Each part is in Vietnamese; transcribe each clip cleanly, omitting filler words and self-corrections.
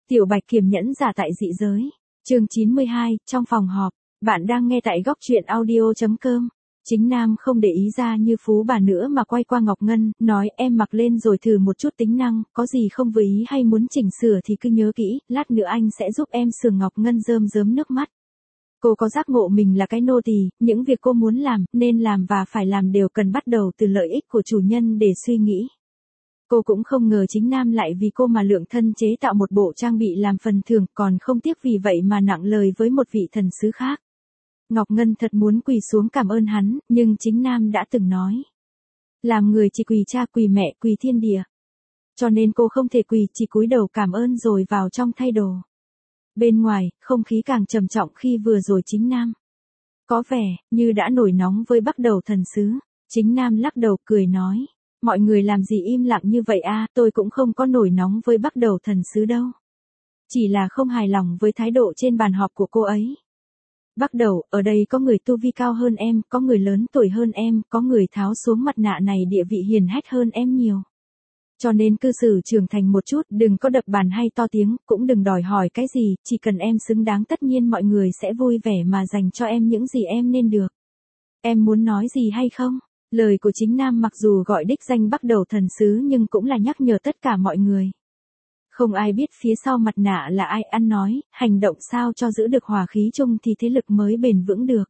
Tiểu Bạch kiềm nhẫn giả tại dị giới. Chương 92, trong phòng họp. Bạn đang nghe tại góc truyện audio.com. Chính Nam không để ý ra Như Phú bà nữa mà quay qua Ngọc Ngân, nói em mặc lên rồi thử một chút tính năng, có gì không vừa ý hay muốn chỉnh sửa thì cứ nhớ kỹ, lát nữa anh sẽ giúp em sửa. Ngọc Ngân rơm rớm nước mắt. Cô có giác ngộ mình là cái nô tỳ, những việc cô muốn làm, nên làm và phải làm đều cần bắt đầu từ lợi ích của chủ nhân để suy nghĩ. Cô cũng không ngờ Chính Nam lại vì cô mà lượng thân chế tạo một bộ trang bị làm phần thưởng, còn không tiếc vì vậy mà nặng lời với một vị thần sứ khác. Ngọc Ngân thật muốn quỳ xuống cảm ơn hắn, nhưng Chính Nam đã từng nói. Làm người chỉ quỳ cha, quỳ mẹ, quỳ thiên địa. Cho nên cô không thể quỳ, chỉ cúi đầu cảm ơn rồi vào trong thay đồ. Bên ngoài, không khí càng trầm trọng khi vừa rồi Chính Nam có vẻ như đã nổi nóng với Bắc Đầu thần sứ. Chính Nam lắc đầu cười nói. Mọi người làm gì im lặng như vậy a? Tôi cũng không có nổi nóng với Bắc Đầu thần sứ đâu. Chỉ là không hài lòng với thái độ trên bàn họp của cô ấy. Bắc Đầu, ở đây có người tu vi cao hơn em, có người lớn tuổi hơn em, có người tháo xuống mặt nạ này địa vị hiển hách hơn em nhiều. Cho nên cư xử trưởng thành một chút, đừng có đập bàn hay to tiếng, cũng đừng đòi hỏi cái gì, chỉ cần em xứng đáng tất nhiên mọi người sẽ vui vẻ mà dành cho em những gì em nên được. Em muốn nói gì hay không? Lời của Chính Nam mặc dù gọi đích danh Bắc Đầu thần sứ nhưng cũng là nhắc nhở tất cả mọi người. Không ai biết phía sau mặt nạ là ai. Ăn nói, hành động sao cho giữ được hòa khí chung thì thế lực mới bền vững được.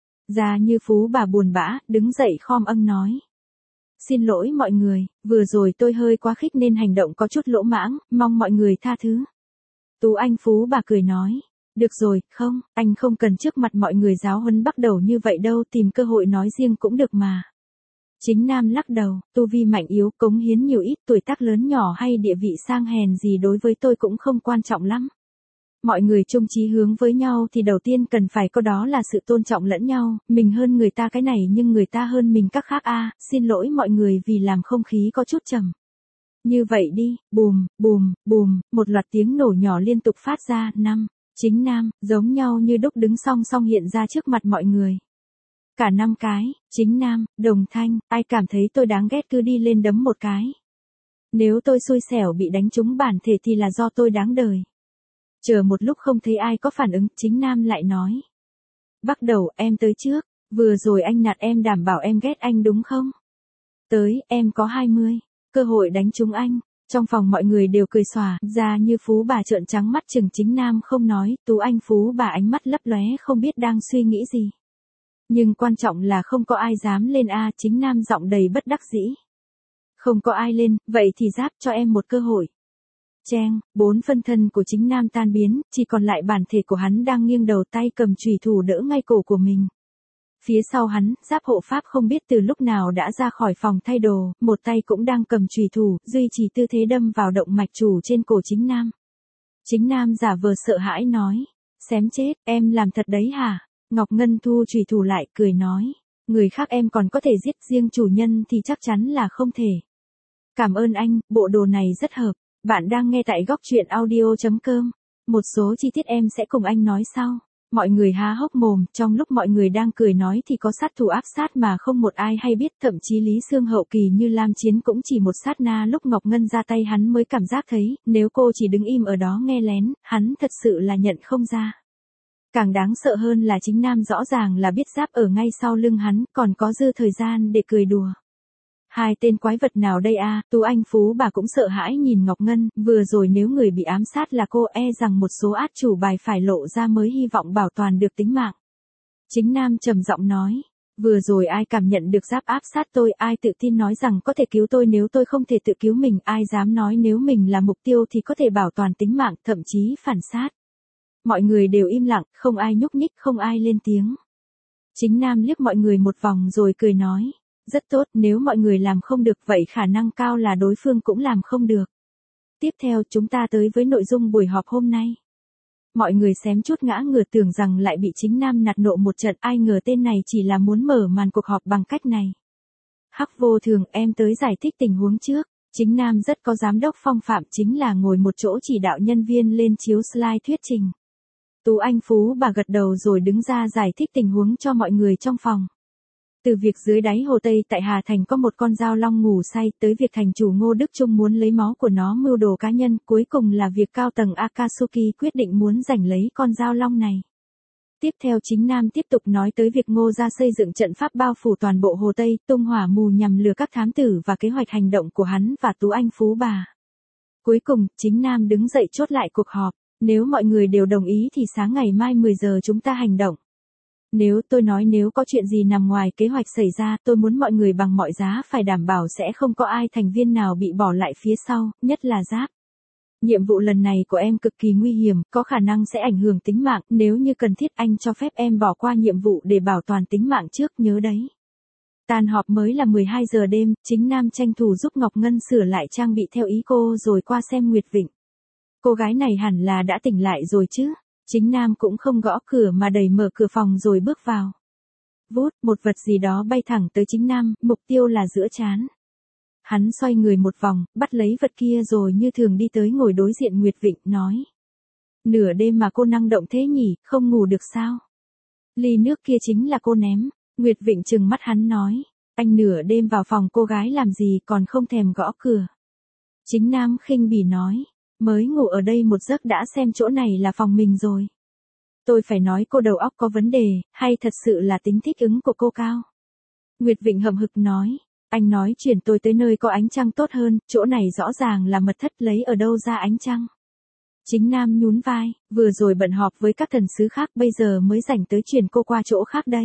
Ra Như Phú bà buồn bã, đứng dậy khom âng nói. Xin lỗi mọi người, vừa rồi tôi hơi quá khích nên hành động có chút lỗ mãng, mong mọi người tha thứ. Tú Anh Phú bà cười nói. Được rồi, không, anh không cần trước mặt mọi người giáo huấn Bắc Đầu như vậy đâu, tìm cơ hội nói riêng cũng được mà. Chính Nam lắc đầu, tu vi mạnh yếu, cống hiến nhiều ít, tuổi tác lớn nhỏ hay địa vị sang hèn gì đối với tôi cũng không quan trọng lắm. Mọi người chung chí hướng với nhau thì đầu tiên cần phải có đó là sự tôn trọng lẫn nhau, mình hơn người ta cái này nhưng người ta hơn mình các khác a. Xin lỗi mọi người vì làm không khí có chút trầm. Như vậy đi, bùm, bùm, bùm, một loạt tiếng nổ nhỏ liên tục phát ra. Chính Nam, giống nhau như đúc đứng song song hiện ra trước mặt mọi người. Cả 5 cái, Chính Nam, đồng thanh, ai cảm thấy tôi đáng ghét cứ đi lên đấm một cái. Nếu tôi xui xẻo bị đánh trúng bản thể thì là do tôi đáng đời. Chờ một lúc không thấy ai có phản ứng, Chính Nam lại nói. Bắc Đầu, em tới trước, vừa rồi anh nạt em đảm bảo em ghét anh đúng không? Tới, em có 20, cơ hội đánh trúng anh. Trong phòng mọi người đều cười xòa, ra Như Phú bà trợn trắng mắt chừng Chính Nam không nói, Tú Anh Phú bà ánh mắt lấp lóe không biết đang suy nghĩ gì. Nhưng quan trọng là không có ai dám lên a. Chính Nam giọng đầy bất đắc dĩ. Không có ai lên, vậy thì giáp cho em một cơ hội. Cheng, 4 phân thân của Chính Nam tan biến, chỉ còn lại bản thể của hắn đang nghiêng đầu tay cầm chùy thủ đỡ ngay cổ của mình. Phía sau hắn, giáp hộ pháp không biết từ lúc nào đã ra khỏi phòng thay đồ, một tay cũng đang cầm chùy thủ, duy trì tư thế đâm vào động mạch chủ trên cổ Chính Nam. Chính Nam giả vờ sợ hãi nói, xém chết, em làm thật đấy hả? Ngọc Ngân thu chùy thủ lại, cười nói, người khác em còn có thể giết, riêng chủ nhân thì chắc chắn là không thể. Cảm ơn anh, bộ đồ này rất hợp. Bạn đang nghe tại góc truyện audio.com. Một số chi tiết em sẽ cùng anh nói sau. Mọi người há hốc mồm, trong lúc mọi người đang cười nói thì có sát thủ áp sát mà không một ai hay biết, thậm chí Lý Sương hậu kỳ như Lam Chiến cũng chỉ một sát na lúc Ngọc Ngân ra tay hắn mới cảm giác thấy, nếu cô chỉ đứng im ở đó nghe lén, hắn thật sự là nhận không ra. Càng đáng sợ hơn là Chính Nam rõ ràng là biết giáp ở ngay sau lưng hắn, còn có dư thời gian để cười đùa. Hai tên quái vật nào đây a? Tú Anh Phú bà cũng sợ hãi nhìn Ngọc Ngân, vừa rồi nếu người bị ám sát là cô rằng một số át chủ bài phải lộ ra mới hy vọng bảo toàn được tính mạng. Chính Nam trầm giọng nói, vừa rồi ai cảm nhận được giáp áp sát tôi, ai tự tin nói rằng có thể cứu tôi nếu tôi không thể tự cứu mình, ai dám nói nếu mình là mục tiêu thì có thể bảo toàn tính mạng, thậm chí phản sát. Mọi người đều im lặng, không ai nhúc nhích, không ai lên tiếng. Chính Nam liếc mọi người một vòng rồi cười nói. Rất tốt, nếu mọi người làm không được vậy khả năng cao là đối phương cũng làm không được. Tiếp theo chúng ta tới với nội dung buổi họp hôm nay. Mọi người xém chút ngã ngửa tưởng rằng lại bị Chính Nam nạt nộ một trận, ai ngờ tên này chỉ là muốn mở màn cuộc họp bằng cách này. Hắc Vô Thường, em tới giải thích tình huống trước. Chính Nam rất có giám đốc phong phạm, chính là ngồi một chỗ chỉ đạo nhân viên lên chiếu slide thuyết trình. Tú Anh Phú bà gật đầu rồi đứng ra giải thích tình huống cho mọi người trong phòng. Từ việc dưới đáy hồ Tây tại Hà Thành có một con dao long ngủ say, tới việc thành chủ Ngô Đức Trung muốn lấy máu của nó mưu đồ cá nhân, cuối cùng là việc cao tầng Akatsuki quyết định muốn giành lấy con dao long này. Tiếp theo Chính Nam tiếp tục nói tới việc Ngô gia xây dựng trận pháp bao phủ toàn bộ Hồ Tây, tung hỏa mù nhằm lừa các thám tử và kế hoạch hành động của hắn và Tú Anh Phú Bà. Cuối cùng, Chính Nam đứng dậy chốt lại cuộc họp. Nếu mọi người đều đồng ý thì sáng ngày mai 10 giờ chúng ta hành động. Nếu có chuyện gì nằm ngoài kế hoạch xảy ra, tôi muốn mọi người bằng mọi giá phải đảm bảo sẽ không có ai thành viên nào bị bỏ lại phía sau, nhất là Giáp. Nhiệm vụ lần này của em cực kỳ nguy hiểm, có khả năng sẽ ảnh hưởng tính mạng, nếu như cần thiết anh cho phép em bỏ qua nhiệm vụ để bảo toàn tính mạng trước, nhớ đấy. Tan họp mới là 12 giờ đêm, Chính Nam tranh thủ giúp Ngọc Ngân sửa lại trang bị theo ý cô rồi qua xem Nguyệt Vịnh. Cô gái này hẳn là đã tỉnh lại rồi chứ. Chính Nam cũng không gõ cửa mà đẩy mở cửa phòng rồi bước vào. Vút, một vật gì đó bay thẳng tới Chính Nam, mục tiêu là giữa trán. Hắn xoay người một vòng, bắt lấy vật kia rồi như thường đi tới ngồi đối diện Nguyệt Vịnh, nói. Nửa đêm mà cô năng động thế nhỉ, không ngủ được sao? Ly nước kia chính là cô ném. Nguyệt Vịnh trừng mắt hắn nói. Anh nửa đêm vào phòng cô gái làm gì còn không thèm gõ cửa. Chính Nam khinh bỉ nói. Mới ngủ ở đây một giấc đã xem chỗ này là phòng mình rồi. Tôi phải nói cô đầu óc có vấn đề, hay thật sự là tính thích ứng của cô cao? Nguyệt Vịnh hậm hực nói. Anh nói chuyển tôi tới nơi có ánh trăng tốt hơn, chỗ này rõ ràng là mật thất, lấy ở đâu ra ánh trăng? Chính Nam nhún vai, vừa rồi bận họp với các thần sứ khác, bây giờ mới rảnh tới chuyển cô qua chỗ khác đây.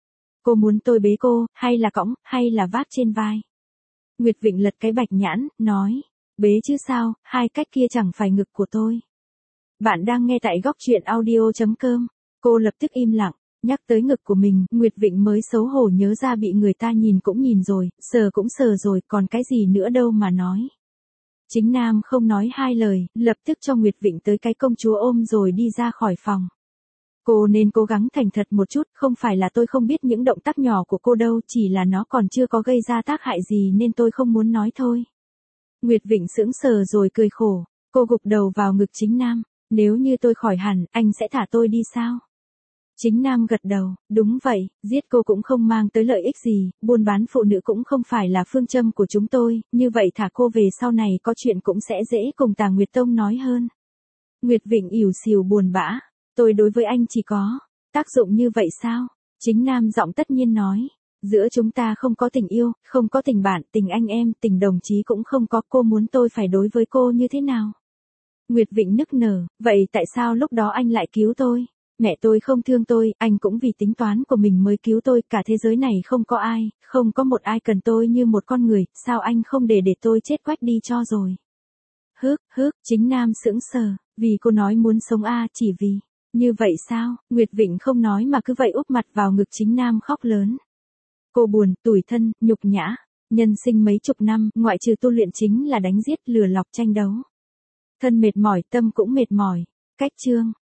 Cô muốn tôi bế cô, hay là cõng, hay là vác trên vai? Nguyệt Vịnh lật cái bạch nhãn, nói. Bế chứ sao, hai cách kia chẳng phải ngực của tôi. Bạn đang nghe tại góc truyện audio.com. Cô lập tức im lặng, nhắc tới ngực của mình, Nguyệt Vịnh mới xấu hổ nhớ ra bị người ta nhìn cũng nhìn rồi, sờ cũng sờ rồi, còn cái gì nữa đâu mà nói. Chính Nam không nói hai lời, lập tức cho Nguyệt Vịnh tới cái công chúa ôm rồi đi ra khỏi phòng. Cô nên cố gắng thành thật một chút, không phải là tôi không biết những động tác nhỏ của cô đâu, chỉ là nó còn chưa có gây ra tác hại gì nên tôi không muốn nói thôi. Nguyệt Vịnh sững sờ rồi cười khổ, cô gục đầu vào ngực Chính Nam, nếu như tôi khỏi hẳn, anh sẽ thả tôi đi sao? Chính Nam gật đầu, đúng vậy, giết cô cũng không mang tới lợi ích gì, buôn bán phụ nữ cũng không phải là phương châm của chúng tôi, như vậy thả cô về sau này có chuyện cũng sẽ dễ cùng Tà Nguyệt Tông nói hơn. Nguyệt Vịnh ỉu xìu buồn bã, tôi đối với anh chỉ có tác dụng như vậy sao? Chính Nam giọng tất nhiên nói. Giữa chúng ta không có tình yêu, không có tình bạn, tình anh em, tình đồng chí cũng không có, cô muốn tôi phải đối với cô như thế nào? Nguyệt Vịnh nức nở, vậy tại sao lúc đó anh lại cứu tôi? Mẹ tôi không thương tôi, anh cũng vì tính toán của mình mới cứu tôi, cả thế giới này không có ai, không có một ai cần tôi như một con người, sao anh không để tôi chết quách đi cho rồi? Chính Nam sững sờ, vì cô nói muốn sống chỉ vì, như vậy sao? Nguyệt Vịnh không nói mà cứ vậy úp mặt vào ngực Chính Nam khóc lớn. Cô buồn, tủi thân, nhục nhã, nhân sinh mấy chục năm, ngoại trừ tu luyện chính là đánh giết, lừa lọc, tranh đấu. Thân mệt mỏi, tâm cũng mệt mỏi. Cách chương